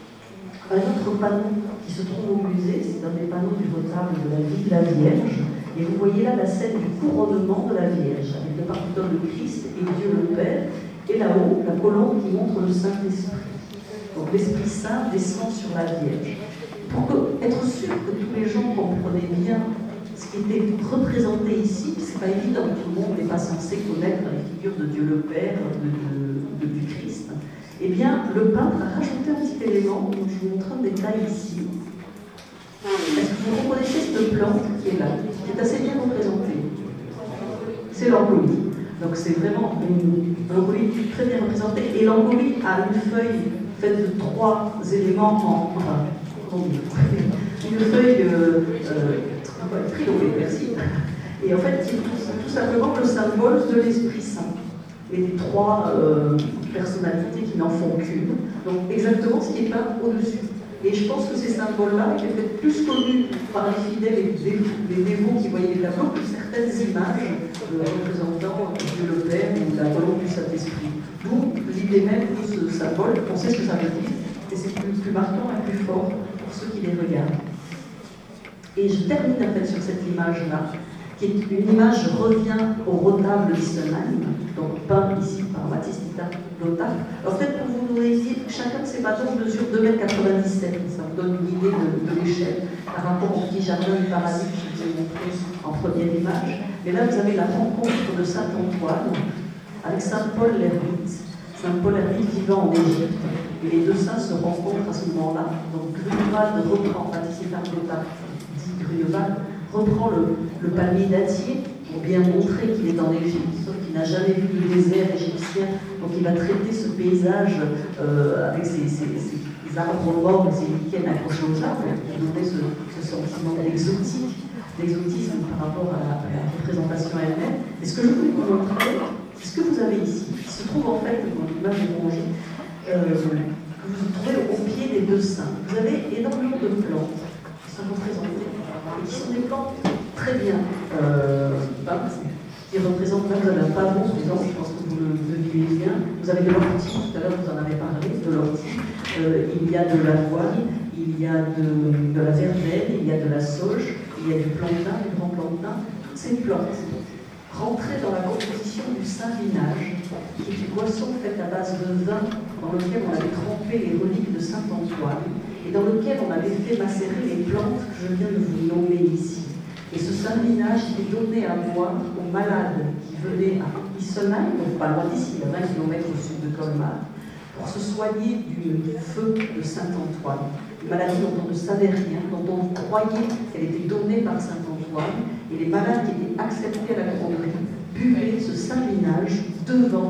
Un autre panneau qui se trouve au musée, c'est un des panneaux du retable de la vie de la Vierge. Et vous voyez là la scène du couronnement de la Vierge, avec le parfum de Christ et Dieu le Père, et là-haut, la colombe qui montre le Saint-Esprit. Donc l'Esprit Saint descend sur la Vierge. Pour que, être sûr que tous les gens comprenaient bien ce qui était représenté ici, c'est pas évident, tout le monde n'est pas censé connaître les figures de Dieu le Père, de, de, de, du Christ. Eh bien, le peintre a rajouté un petit élément, dont je vous montre un détail ici. Est-ce que vous reconnaissez cette plante qui est là, qui est assez bien représentée? C'est l'angolie. Donc c'est vraiment une angolie très bien représentée. Et l'angolie a une feuille faite de trois éléments en... Enfin, une feuille euh, euh, trilobée, merci. Et en fait, c'est tout, tout simplement le symbole de l'Esprit Saint. Et les trois euh, personnalités qui n'en font qu'une. Donc exactement ce qui est peint au-dessus. Et je pense que ces symboles-là étaient peut-être plus connus par les fidèles et les dévots qui voyaient les tableaux que certaines images euh, représentant Dieu le Père ou la colombe du Saint-Esprit. D'où l'idée même de ce symbole, on sait ce que ça veut dire, et c'est plus, plus marquant et plus fort pour ceux qui les regardent. Et je termine en fait sur cette image-là, qui est une image, je reviens au retable d'Isenheim, donc peint ici par Battista Lothar. Alors peut-être pour vous donner ici, chacun de ces bateaux mesure deux mètres quatre-vingt-dix-sept, ça vous donne une idée de, de l'échelle par rapport au petit jardin du paradis que je vous ai montré en première image. Et là, vous avez la rencontre de Saint Antoine avec Saint Paul l'Ermite. Saint Paul l'Ermite vivant en Égypte. Et les deux saints se rencontrent à ce moment-là. Donc Grunewald reprend, Battista Lothar dit Grunewald, reprend le, le palmier dattier pour bien montrer qu'il est en Égypte, sauf qu'il n'a jamais vu le désert égyptien, donc il va traiter ce paysage euh, avec ses, ses, ses arbres morts et ses lichens accrochés aux arbres, pour donner ce, ce sentiment exotique d'exotisme par rapport à la, à la représentation elle-même. Et ce que je voulais vous montrer, c'est ce que vous avez ici, qui se trouve en fait dans l'image de Rongier, euh, que vous trouvez au pied des deux saints. Vous avez énormément de plantes qui sont représentées, et qui sont des plantes très bien euh, peintes, qui représentent, là vous avez un pavot, par exemple, je pense que vous le devinez bien, vous avez de l'ortie, tout à l'heure vous en avez parlé, de l'ortie, euh, il y a de l'avoine, il y a de, de la verveine, il y a de la sauge, il y a du plantain, du grand plantain, toutes ces plantes rentrées dans la composition du Saint-Vinage, qui est une boisson faite à base de vin, dans lequel on avait trempé les reliques de Saint-Antoine, et dans lequel on avait fait macérer les plantes que je viens de vous nommer ici. Et ce Saint-Vinage était donné à boire aux malades qui venaient à Issenheim, donc pas loin d'ici, à vingt kilomètres au sud de Colmar, pour se soigner du feu de Saint-Antoine. Une maladie dont on ne savait rien, dont on croyait qu'elle était donnée par Saint-Antoine, et les malades qui étaient acceptés à la commanderie buvaient ce Saint-Vinage devant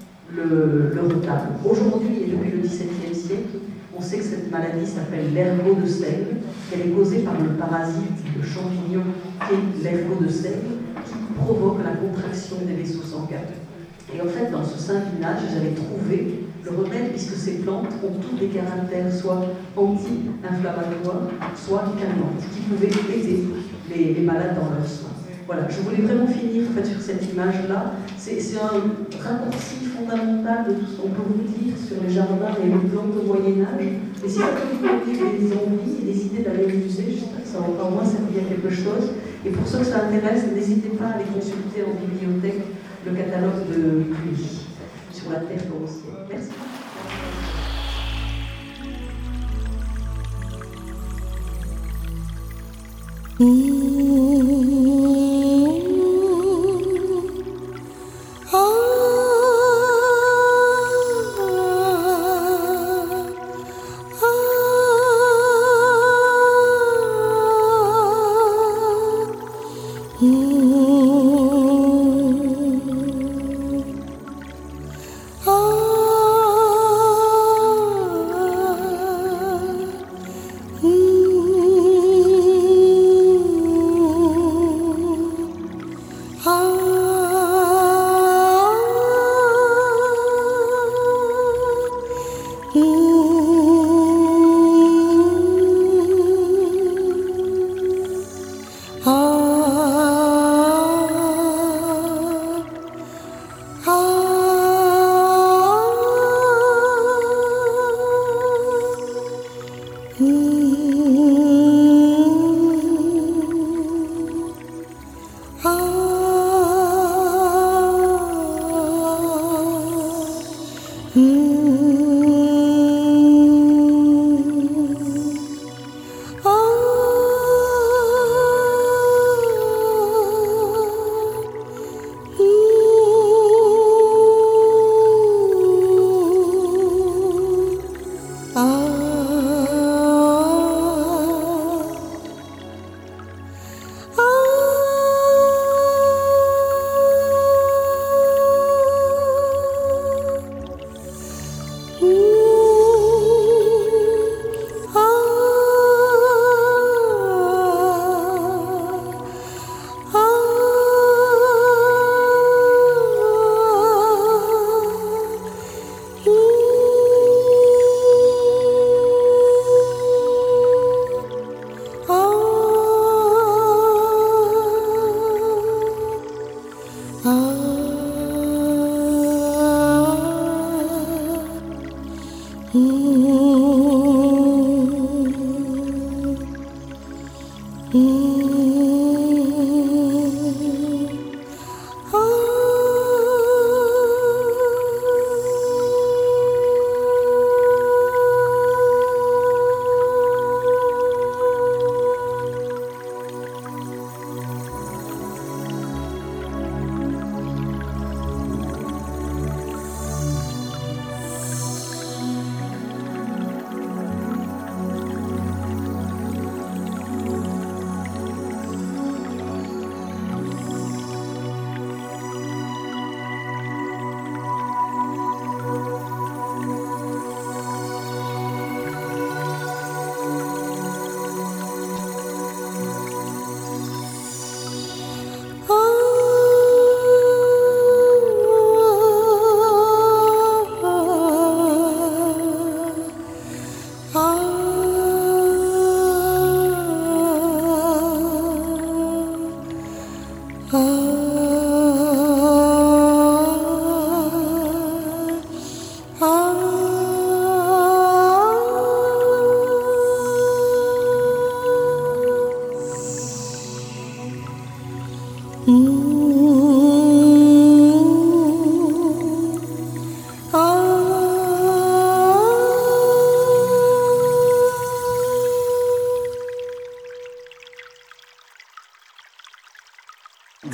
le, le retable. Aujourd'hui et depuis le dix-septième siècle, on sait que cette maladie s'appelle l'ergot de seigle, qu'elle est causée par le parasite, le champignon qui est l'ergot de seigle, qui provoque la contraction des vaisseaux sanguins. Et en fait, dans ce Saint-Vinage, j'avais trouvé le remède, puisque ces plantes ont tous des caractères soit anti-inflammatoires, soit calmantes, qui pouvaient aider les, les malades dans leurs soins. Voilà, je voulais vraiment finir en fait, sur cette image-là. C'est, c'est un raccourci fondamental de tout ce qu'on peut vous dire sur les jardins et les plantes au Moyen-Âge. Et si vous avez des envies et des idées d'aller au musée, j'espère que ça va au moins servir à quelque chose. Et pour ceux que ça intéresse, n'hésitez pas à aller consulter en bibliothèque le catalogue de Cluny sur la terre forestière. Merci. Ooh.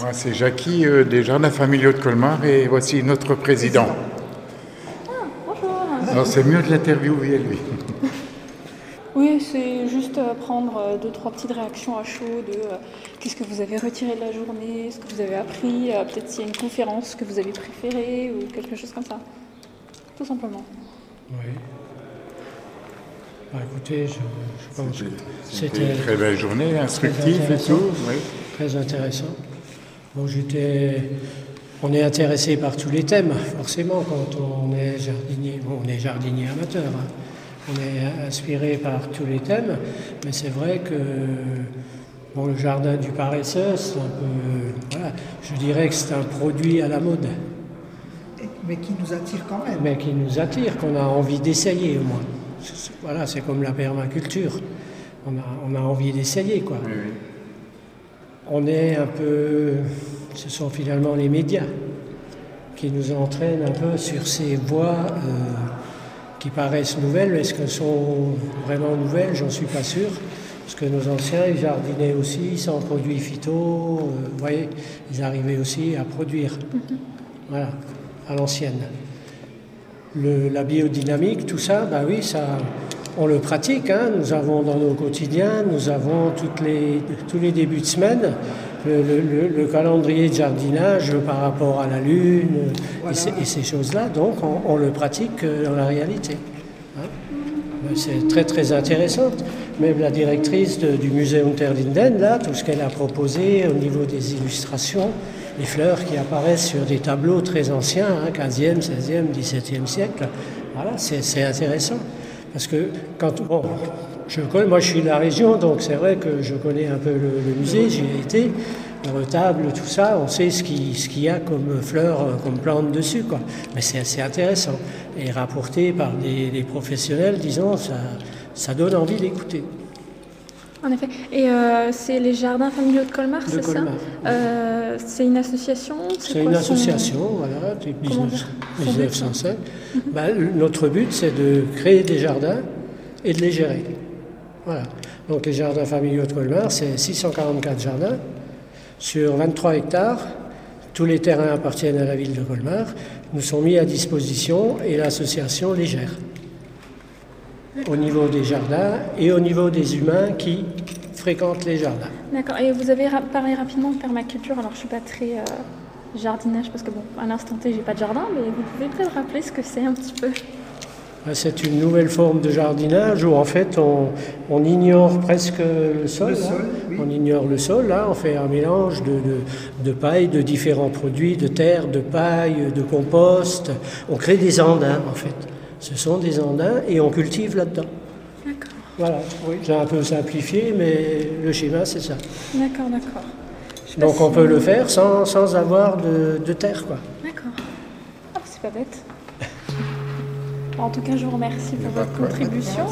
Moi, c'est Jackie euh, des Jardins familiaux de Colmar et voici notre président. Ah, bonjour. Alors, c'est mieux de l'interviewer, lui. Oui, c'est juste euh, prendre euh, deux, trois petites réactions à chaud de euh, qu'est-ce que vous avez retiré de la journée, ce que vous avez appris, euh, peut-être s'il y a une conférence que vous avez préférée ou quelque chose comme ça. Tout simplement. Oui. Bah, écoutez, je, je pense que C'était c'était une très belle journée, instructive et tout. Oui. très intéressant. Bon, j'étais... On est intéressé par tous les thèmes, forcément, quand on est jardinier. Bon, on est jardinier amateur, hein. On est inspiré par tous les thèmes, mais c'est vrai que bon, le jardin du paresseux, c'est un peu... Voilà, je dirais que c'est un produit à la mode. Mais qui nous attire quand même. Mais qui nous attire, qu'on a envie d'essayer au moins. C'est, voilà, c'est comme la permaculture. On a, on a envie d'essayer, quoi. Oui, oui. On est un peu... Ce sont finalement les médias qui nous entraînent un peu sur ces voies euh, qui paraissent nouvelles. Est-ce qu'elles sont vraiment nouvelles? J'en suis pas sûr. Parce que nos anciens, ils jardinaient aussi sans produits phyto. Euh, vous voyez, ils arrivaient aussi à produire. Voilà, à l'ancienne. Le, la biodynamique, tout ça, bah oui, ça, on le pratique. Hein. Nous avons dans nos quotidiens, nous avons toutes les, tous les débuts de semaine le, le, le calendrier de jardinage par rapport à la lune, voilà. et, ces, et ces choses-là. Donc, on, on le pratique dans la réalité. Hein. C'est très très intéressant. Même la directrice de, du musée Unter Linden, là, tout ce qu'elle a proposé au niveau des illustrations, les fleurs qui apparaissent sur des tableaux très anciens, hein, quinzième, seizième, dix-septième siècle. Voilà, c'est, c'est intéressant. Parce que quand... Bon, je connais, moi je suis de la région, donc c'est vrai que je connais un peu le, le musée, j'y ai été, le retable, tout ça, on sait ce, qui, ce qu'il y a comme fleurs, comme plantes dessus, quoi. Mais c'est assez intéressant. Et rapporté par des, des professionnels, disons, ça, ça donne envie d'écouter. En effet. Et euh, c'est les Jardins familiaux de Colmar, de c'est Colmar, ça euh, C'est une association C'est, c'est une quoi, association, son... voilà, depuis Comment dix-neuf cent cinq. Mm-hmm. Ben, notre but, c'est de créer des jardins et de les gérer. Voilà. Donc les Jardins familiaux de Colmar, c'est six cent quarante-quatre jardins sur vingt-trois hectares. Tous les terrains appartiennent à la ville de Colmar. Nous sont mis à disposition et l'association les gère. Au niveau des jardins et au niveau des humains qui fréquentent les jardins. D'accord. Et vous avez ra- parlé rapidement de permaculture. Alors, je ne suis pas très euh, jardinage parce que, bon, à l'instant T, je n'ai pas de jardin, mais vous pouvez peut-être rappeler ce que c'est un petit peu. C'est une nouvelle forme de jardinage où, en fait, on, on ignore presque le sol. Le sol, hein. oui. On ignore le sol, là. On fait un mélange de, de, de paille, de différents produits, de terre, de paille, de compost. On crée des andins, en fait. Ce sont des andins et on cultive là-dedans. D'accord. Voilà, oui, j'ai un peu simplifié, mais le schéma, c'est ça. D'accord, d'accord. Donc on peut le faire sans, sans avoir de, de terre, quoi. D'accord. Ah, c'est pas bête. En tout cas, je vous remercie pour Pas votre quoi. contribution.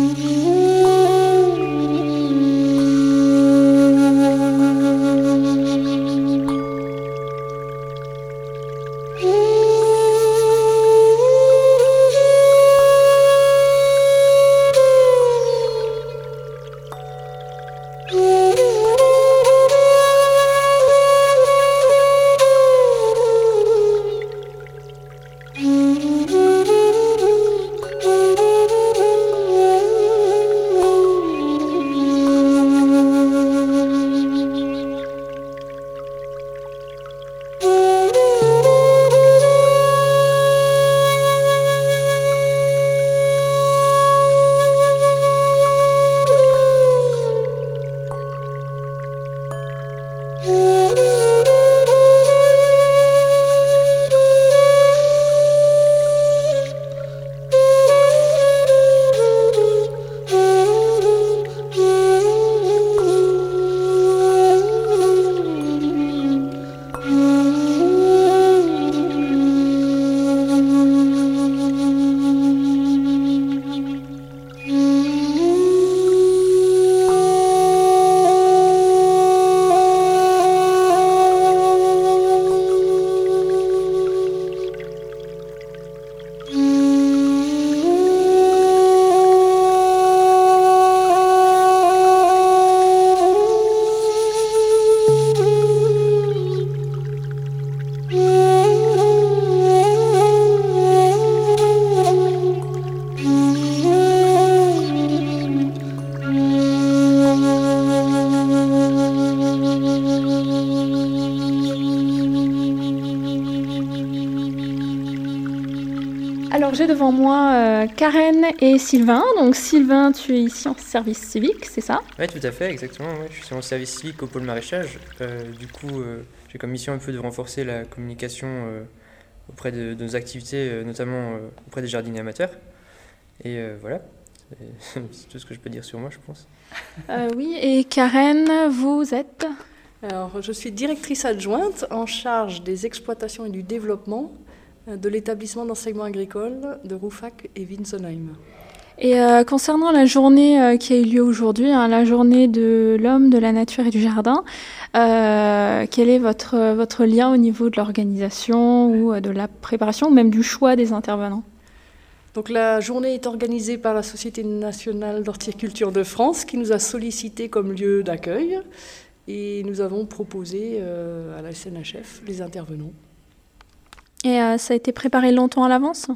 Alors j'ai devant moi euh, Karen et Sylvain. Donc Sylvain, tu es ici en service civique, c'est ça? Oui, tout à fait, exactement. Ouais. Je suis en service civique au pôle maraîchage. Euh, du coup, euh, j'ai comme mission un peu de renforcer la communication euh, auprès de, de nos activités, euh, notamment euh, auprès des jardiniers amateurs. Et euh, voilà, c'est, c'est tout ce que je peux dire sur moi, je pense. Euh, oui, et Karen, vous êtes? Alors, je suis directrice adjointe en charge des exploitations et du développement de l'établissement d'enseignement agricole de Rouffach et Winsenheim. Et euh, concernant la journée euh, qui a eu lieu aujourd'hui, hein, la journée de l'homme, de la nature et du jardin, euh, quel est votre, votre lien au niveau de l'organisation ou de la préparation, ou même du choix des intervenants? Donc la journée est organisée par la Société nationale d'horticulture de France qui nous a sollicité comme lieu d'accueil et nous avons proposé euh, à la S N H F les intervenants. Et euh, ça a été préparé longtemps à l'avance?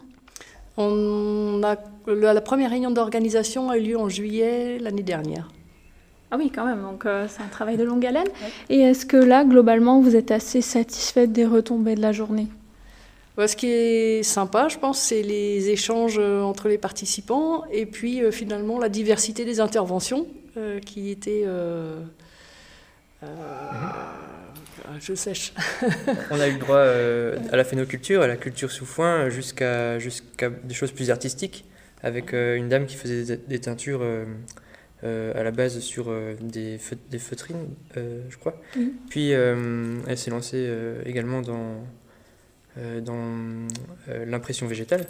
On a, la, la première réunion d'organisation a eu lieu en juillet l'année dernière. Ah oui, quand même, donc euh, c'est un travail de longue haleine. Ouais. Et est-ce que là, globalement, vous êtes assez satisfaite des retombées de la journée? Ouais, ce qui est sympa, je pense, c'est les échanges entre les participants et puis euh, finalement la diversité des interventions euh, qui étaient... Euh, euh, mm-hmm. Je sèche. On a eu le droit euh, à la phénoculture, à la culture sous foin, jusqu'à, jusqu'à des choses plus artistiques, avec euh, une dame qui faisait des, des teintures euh, euh, à la base sur euh, des, feut- des feutrines, euh, je crois. Mm. Puis euh, elle s'est lancée euh, également dans, euh, dans euh, l'impression végétale.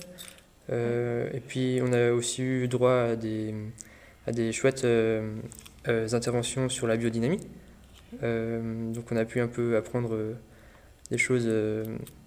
Euh, et puis on a aussi eu droit à des, à des chouettes euh, euh, interventions sur la biodynamie. Euh, donc on a pu un peu apprendre euh, des choses, euh,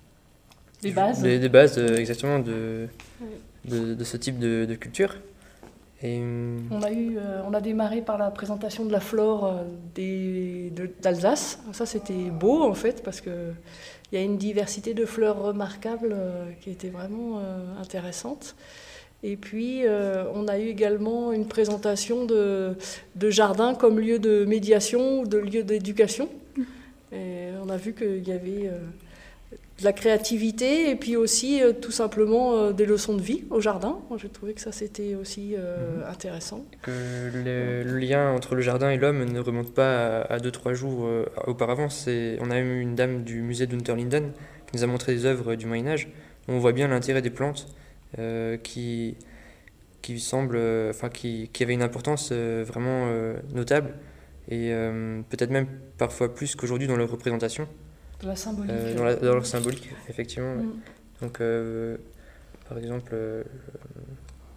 des bases, des, des bases euh, exactement de, de, de ce type de, de culture. Et, euh, on a eu, euh, on a démarré par la présentation de la flore euh, des, de, d'Alsace. Ça c'était beau en fait parce que il y a une diversité de fleurs remarquables euh, qui était vraiment euh, intéressante. Et puis, euh, on a eu également une présentation de, de jardin comme lieu de médiation ou de lieu d'éducation. Et on a vu qu'il y avait euh, de la créativité et puis aussi euh, tout simplement euh, des leçons de vie au jardin. Moi, j'ai trouvé que ça, c'était aussi euh, mmh. intéressant. Que le, le lien entre le jardin et l'homme ne remonte pas à, à deux, trois jours euh, auparavant. C'est, on a eu une dame du musée d'Unterlinden qui nous a montré des œuvres du Moyen-Âge. On voit bien l'intérêt des plantes. Euh, qui, qui semble, enfin, euh, qui, qui avait une importance euh, vraiment euh, notable et euh, peut-être même parfois plus qu'aujourd'hui dans leur représentation. De la symbolique. Euh, dans, la, dans leur symbolique, effectivement. Mm. Ouais. Donc, euh, par exemple, euh,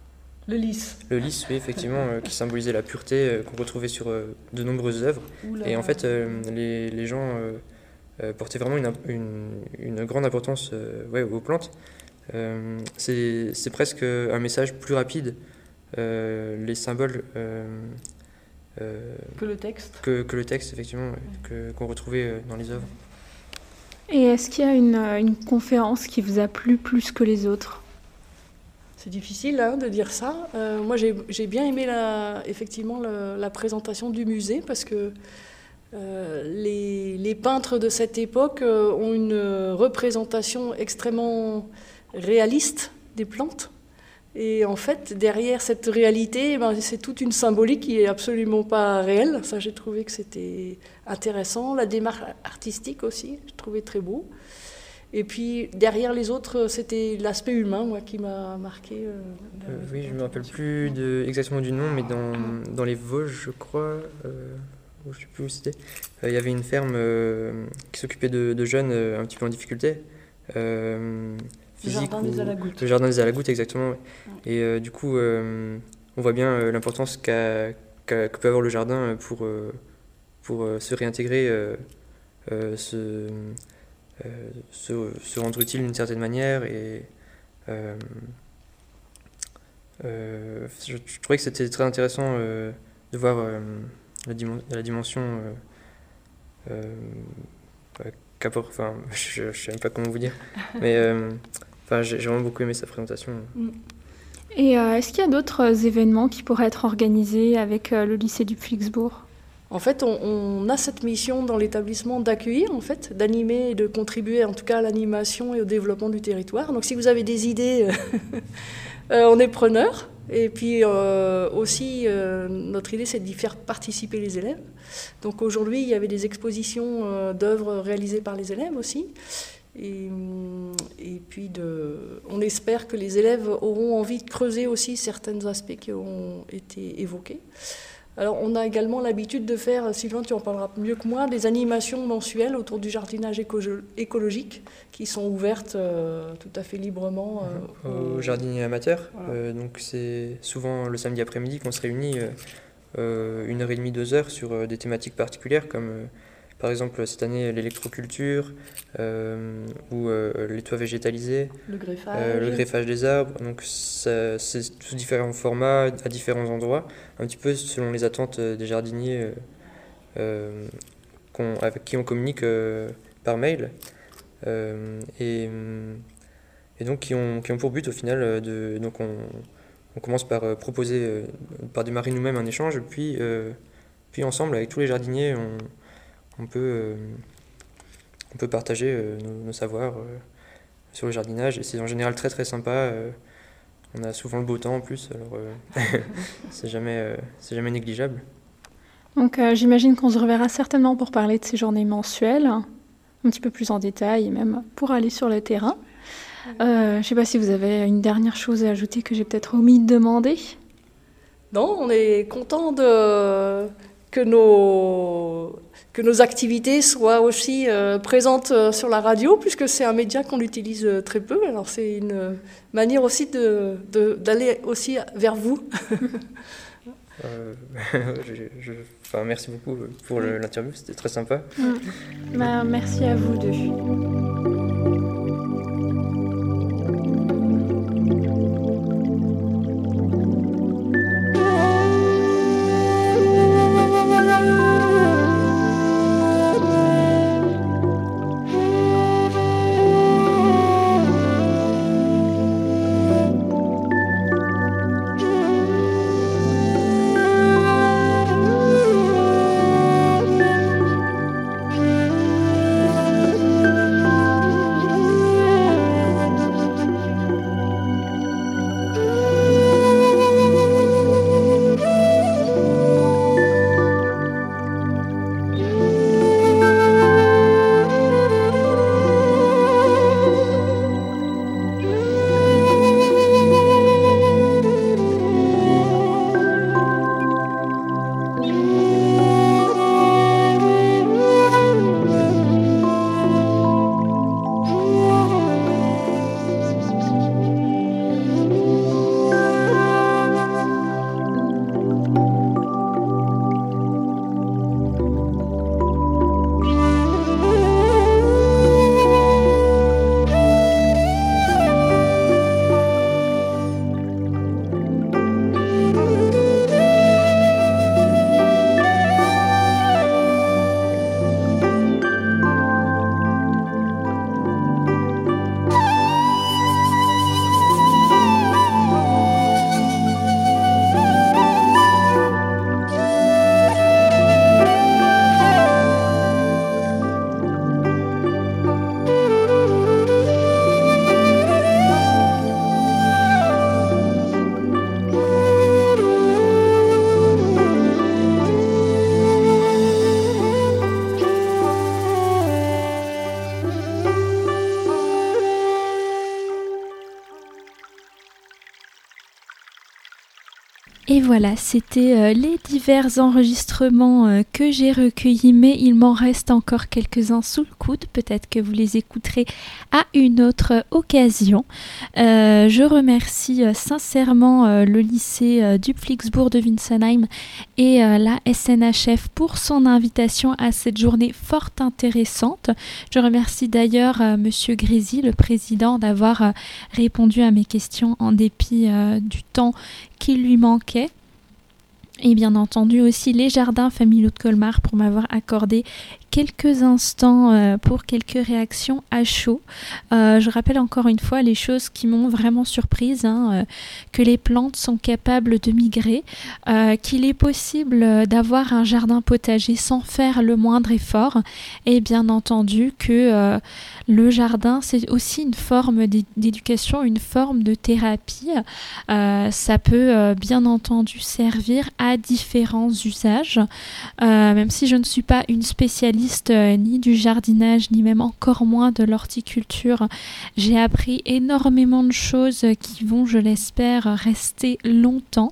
Le lys. Le lys, oui, effectivement, euh, qui symbolisait la pureté euh, qu'on retrouvait sur euh, de nombreuses œuvres. Oula. Et en fait, euh, les, les gens euh, euh, portaient vraiment une, une, une grande importance euh, ouais, aux plantes. Euh, c'est, c'est presque un message plus rapide. Euh, les symboles euh, euh, Que le texte. que, que le texte, effectivement, ouais, que, qu'on retrouvait euh, dans les œuvres. Et est-ce qu'il y a une, une conférence qui vous a plu plus que les autres? C'est difficile hein, de dire ça. Euh, moi, j'ai, j'ai bien aimé la, effectivement la, la présentation du musée parce que euh, les, les peintres de cette époque euh, ont une représentation extrêmement réaliste des plantes. Et en fait, derrière cette réalité, eh ben, c'est toute une symbolique qui est absolument pas réelle. Ça, j'ai trouvé que c'était intéressant. La démarche artistique aussi, j'ai trouvé très beau. Et puis, derrière les autres, c'était l'aspect humain, moi, qui m'a marqué. Euh, Euh, oui, je ne me rappelle plus de, exactement du nom, mais dans, dans les Vosges, je crois, euh, je ne sais plus où c'était, euh, il y avait une ferme euh, qui s'occupait de, de jeunes euh, un petit peu en difficulté. Euh, Le jardin ou... des Alagouttes. Le jardin des Alagouttes, exactement. Ouais. Ouais. Et euh, du coup, euh, on voit bien euh, l'importance qu'a, qu'a, que peut avoir le jardin pour, euh, pour euh, se réintégrer, euh, euh, se, euh, se, se rendre utile d'une certaine manière. Et euh, euh, je, je trouvais que c'était très intéressant euh, de voir euh, la, dim- la dimension. Euh, euh, qu'apporte, enfin, je ne sais même pas comment vous dire, mais euh, enfin, j'ai, j'ai vraiment beaucoup aimé sa présentation. Et euh, est-ce qu'il y a d'autres événements qui pourraient être organisés avec euh, le lycée du Pflixbourg? En fait, on, on a cette mission dans l'établissement d'accueillir, en fait, d'animer et de contribuer en tout cas à l'animation et au développement du territoire. Donc si vous avez des idées, euh, on est preneurs. Et puis euh, aussi, euh, notre idée, c'est d'y faire participer les élèves. Donc aujourd'hui, il y avait des expositions euh, d'œuvres réalisées par les élèves aussi. Et, et puis, de, on espère que les élèves auront envie de creuser aussi certains aspects qui ont été évoqués. Alors, on a également l'habitude de faire, Sylvain, tu en parleras mieux que moi, des animations mensuelles autour du jardinage éco- écologique qui sont ouvertes euh, tout à fait librement euh, aux jardiniers amateurs. Voilà. Euh, donc, c'est souvent le samedi après-midi qu'on se réunit euh, euh, une heure et demie, deux heures sur euh, des thématiques particulières comme euh, par exemple cette année l'électroculture euh, ou euh, les toits végétalisés, le greffage. euh, le greffage des arbres. Donc ça, c'est sous différents formats, à différents endroits, un petit peu selon les attentes des jardiniers euh, euh, qu'on, avec qui on communique euh, par mail. Euh, et, et donc qui ont, qui ont pour but au final de... Donc on, on commence par euh, proposer, euh, par démarrer nous-mêmes un échange, puis, euh, puis ensemble avec tous les jardiniers, on On peut, euh, on peut partager euh, nos, nos savoirs euh, sur le jardinage et c'est en général très très sympa. Euh, on a souvent le beau temps en plus, alors euh, c'est jamais, euh, c'est jamais négligeable. Donc euh, j'imagine qu'on se reverra certainement pour parler de ces journées mensuelles, un petit peu plus en détail et même pour aller sur le terrain. Euh, je ne sais pas si vous avez une dernière chose à ajouter que j'ai peut-être omis de demander. Non, on est content de... que nos... que nos activités soient aussi euh, présentes euh, sur la radio, puisque c'est un média qu'on utilise euh, très peu. Alors c'est une manière aussi de, de, d'aller aussi vers vous. euh, je, je, enfin, merci beaucoup pour le, l'interview, c'était très sympa. Mmh. Bah, merci à vous deux. voilà, c'était euh, les divers enregistrements euh, que j'ai recueillis, mais il m'en reste encore quelques-uns sous le coude. Peut-être que vous les écouterez à une autre euh, occasion. Euh, je remercie euh, sincèrement euh, le lycée euh, du Flixbourg de Winsenheim et euh, la S N H F pour son invitation à cette journée fort intéressante. Je remercie d'ailleurs euh, Monsieur Grésy, le président, d'avoir euh, répondu à mes questions en dépit euh, du temps qui lui manquait. Et bien entendu aussi les jardins familiaux de Colmar pour m'avoir accordé quelques instants euh, pour quelques réactions à chaud. Euh, je rappelle encore une fois les choses qui m'ont vraiment surprise, hein, euh, que les plantes sont capables de migrer, euh, qu'il est possible d'avoir un jardin potager sans faire le moindre effort, et bien entendu que euh, le jardin c'est aussi une forme d'éducation, une forme de thérapie. Euh, ça peut euh, bien entendu servir à différents usages, euh, même si je ne suis pas une spécialiste euh, ni du jardinage, ni même encore moins de l'horticulture. J'ai appris énormément de choses qui vont, je l'espère, rester longtemps.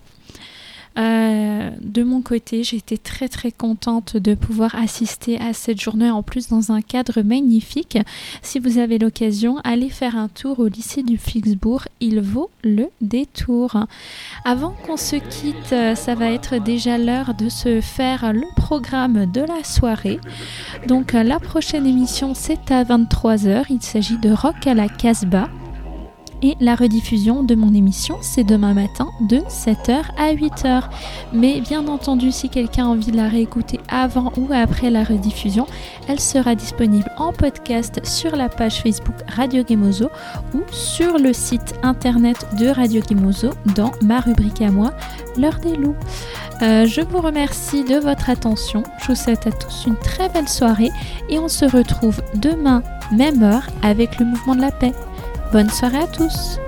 Euh, de mon côté, j'étais très très contente de pouvoir assister à cette journée, en plus dans un cadre magnifique. Si vous avez l'occasion, allez faire un tour au lycée du Flixbourg, il vaut le détour. Avant qu'on se quitte, ça va être déjà l'heure de se faire le programme de la soirée. Donc la prochaine émission c'est à vingt-trois heures, il s'agit de Rock à la Casbah. Et la rediffusion de mon émission, c'est demain matin de sept heures à huit heures. Mais bien entendu, si quelqu'un a envie de la réécouter avant ou après la rediffusion, elle sera disponible en podcast sur la page Facebook Radio Gemozo ou sur le site internet de Radio Gemozo dans ma rubrique à moi, l'heure des loups. Euh, je vous remercie de votre attention. Je vous souhaite à tous une très belle soirée et on se retrouve demain, même heure, avec le mouvement de la paix. Bonne soirée à tous!